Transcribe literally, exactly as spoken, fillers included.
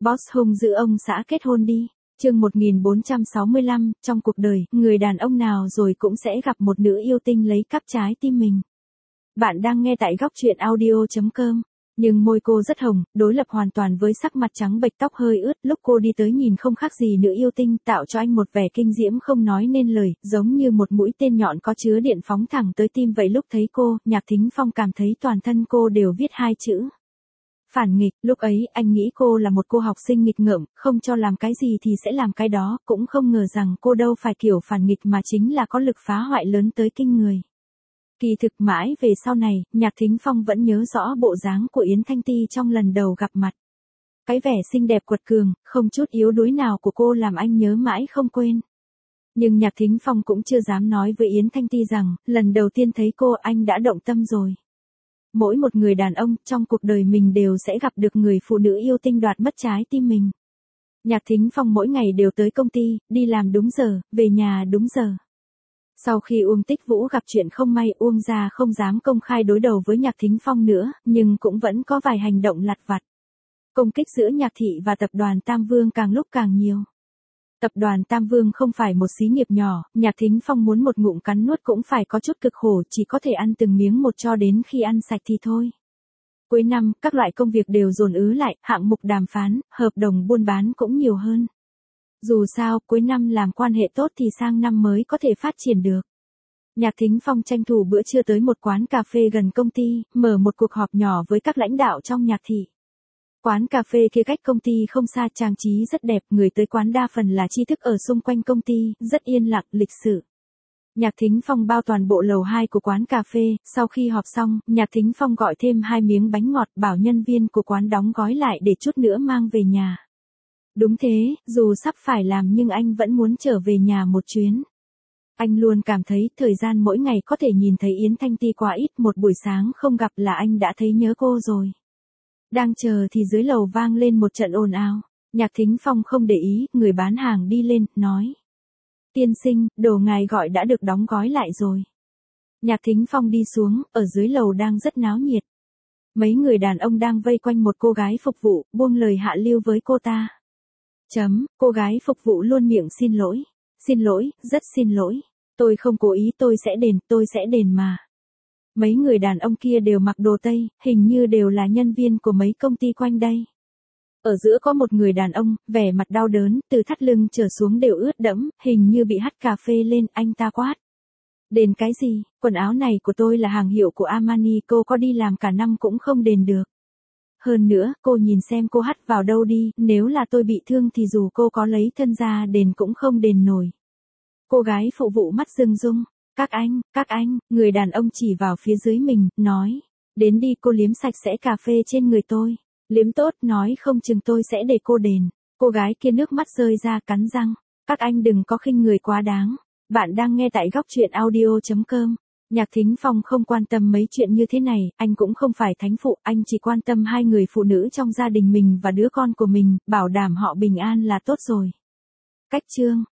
Boss hung dữ ông xã kết hôn đi. Chương một nghìn bốn trăm sáu mươi lăm, trong cuộc đời, người đàn ông nào rồi cũng sẽ gặp một nữ yêu tinh lấy cắp trái tim mình. Bạn đang nghe tại góc truyện audio chấm com. Nhưng môi cô rất hồng, đối lập hoàn toàn với sắc mặt trắng bệch tóc hơi ướt, lúc cô đi tới nhìn không khác gì nữ yêu tinh, tạo cho anh một vẻ kinh diễm không nói nên lời, giống như một mũi tên nhọn có chứa điện phóng thẳng tới tim vậy. Lúc thấy cô, Nhạc Thính Phong cảm thấy toàn thân cô đều viết hai chữ. Phản nghịch. Lúc ấy, anh nghĩ cô là một cô học sinh nghịch ngợm, không cho làm cái gì thì sẽ làm cái đó, cũng không ngờ rằng cô đâu phải kiểu phản nghịch mà chính là có lực phá hoại lớn tới kinh người. Kỳ thực mãi về sau này, Nhạc Thính Phong vẫn nhớ rõ bộ dáng của Yến Thanh Ti trong lần đầu gặp mặt. Cái vẻ xinh đẹp quật cường, không chút yếu đuối nào của cô làm anh nhớ mãi không quên. Nhưng Nhạc Thính Phong cũng chưa dám nói với Yến Thanh Ti rằng, lần đầu tiên thấy cô anh đã động tâm rồi. Mỗi một người đàn ông trong cuộc đời mình đều sẽ gặp được người phụ nữ yêu tinh đoạt mất trái tim mình. Nhạc Thính Phong mỗi ngày đều tới công ty, đi làm đúng giờ, về nhà đúng giờ. Sau khi Uông Tích Vũ gặp chuyện không may, Uông gia không dám công khai đối đầu với Nhạc Thính Phong nữa, nhưng cũng vẫn có vài hành động lặt vặt. Công kích giữa Nhạc thị và tập đoàn Tam Vương càng lúc càng nhiều. Tập đoàn Tam Vương không phải một xí nghiệp nhỏ, Nhạc Thính Phong muốn một ngụm cắn nuốt cũng phải có chút cực khổ, chỉ có thể ăn từng miếng một cho đến khi ăn sạch thì thôi. Cuối năm, các loại công việc đều dồn ứ lại, hạng mục đàm phán, hợp đồng buôn bán cũng nhiều hơn. Dù sao, cuối năm làm quan hệ tốt thì sang năm mới có thể phát triển được. Nhạc Thính Phong tranh thủ bữa trưa tới một quán cà phê gần công ty, mở một cuộc họp nhỏ với các lãnh đạo trong Nhạc thị. Quán cà phê kia cách công ty không xa, trang trí rất đẹp, người tới quán đa phần là tri thức ở xung quanh công ty, rất yên lặng, lịch sự. Nhạc Thính Phong bao toàn bộ lầu hai của quán cà phê, sau khi họp xong, Nhạc Thính Phong gọi thêm hai miếng bánh ngọt, bảo nhân viên của quán đóng gói lại để chút nữa mang về nhà. Đúng thế, dù sắp phải làm nhưng anh vẫn muốn trở về nhà một chuyến. Anh luôn cảm thấy thời gian mỗi ngày có thể nhìn thấy Yến Thanh Ti quá ít, một buổi sáng không gặp là anh đã thấy nhớ cô rồi. Đang chờ thì dưới lầu vang lên một trận ồn ào. Nhạc Thính Phong không để ý, người bán hàng đi lên, nói. Tiên sinh, đồ ngài gọi đã được đóng gói lại rồi. Nhạc Thính Phong đi xuống, ở dưới lầu đang rất náo nhiệt. Mấy người đàn ông đang vây quanh một cô gái phục vụ, buông lời hạ lưu với cô ta. Chấm, cô gái phục vụ luôn miệng xin lỗi. Xin lỗi, rất xin lỗi. Tôi không cố ý, tôi sẽ đền, tôi sẽ đền mà. Mấy người đàn ông kia đều mặc đồ Tây, hình như đều là nhân viên của mấy công ty quanh đây. Ở giữa có một người đàn ông, vẻ mặt đau đớn, từ thắt lưng trở xuống đều ướt đẫm, hình như bị hắt cà phê lên, anh ta quát. Đền cái gì, quần áo này của tôi là hàng hiệu của Armani, cô có đi làm cả năm cũng không đền được. Hơn nữa, cô nhìn xem cô hắt vào đâu đi, nếu là tôi bị thương thì dù cô có lấy thân ra đền cũng không đền nổi. Cô gái phụ vụ mắt rưng rưng. Các anh, các anh, người đàn ông chỉ vào phía dưới mình, nói. Đến đi, cô liếm sạch sẽ cà phê trên người tôi. Liếm tốt, nói không chừng tôi sẽ để cô đền. Cô gái kia nước mắt rơi ra, cắn răng. Các anh đừng có khinh người quá đáng. Bạn đang nghe tại góc truyện audio chấm com. Nhạc Thính Phong không quan tâm mấy chuyện như thế này, anh cũng không phải thánh phụ, anh chỉ quan tâm hai người phụ nữ trong gia đình mình và đứa con của mình, bảo đảm họ bình an là tốt rồi. Cách chương.